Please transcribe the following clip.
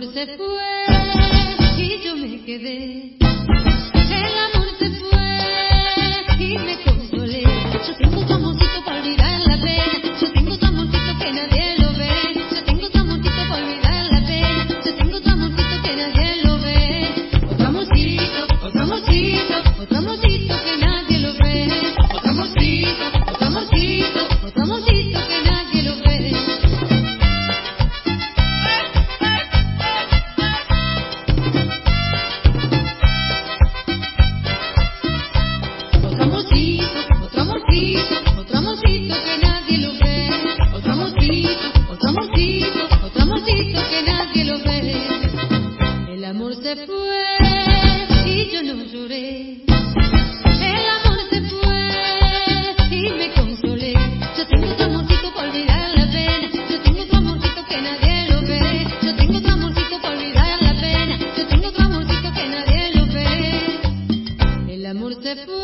se fue y yo me quedé. El amor se fue y me consolé. Yo tengo tu amorcito para olvidar la pena. Yo tengo tu amorcito que nadie lo ve. Yo tengo tu amorcito para olvidar la pena. Yo tengo tu amorcito que nadie lo ve. Otro amorcito, otro amorcito, otro amorcito que nadie lo ve. Otro amorcito, otro amorcito, otro amorcito que nadie lo ve. Otro amorcito, otro amorcito, otro amorcito que nadie lo ve. Otro amorcito, otro amorcito, otro amorcito que nadie lo ve. El amor se fue y yo no lloré. El amor se fue y me consolé. Yo tengo otro amorcito para olvidar la pena. Yo tengo otro amorcito que nadie lo ve. Yo tengo otro amorcito para olvidar la pena. Yo tengo otro amorcito que nadie lo ve. El amor se fue.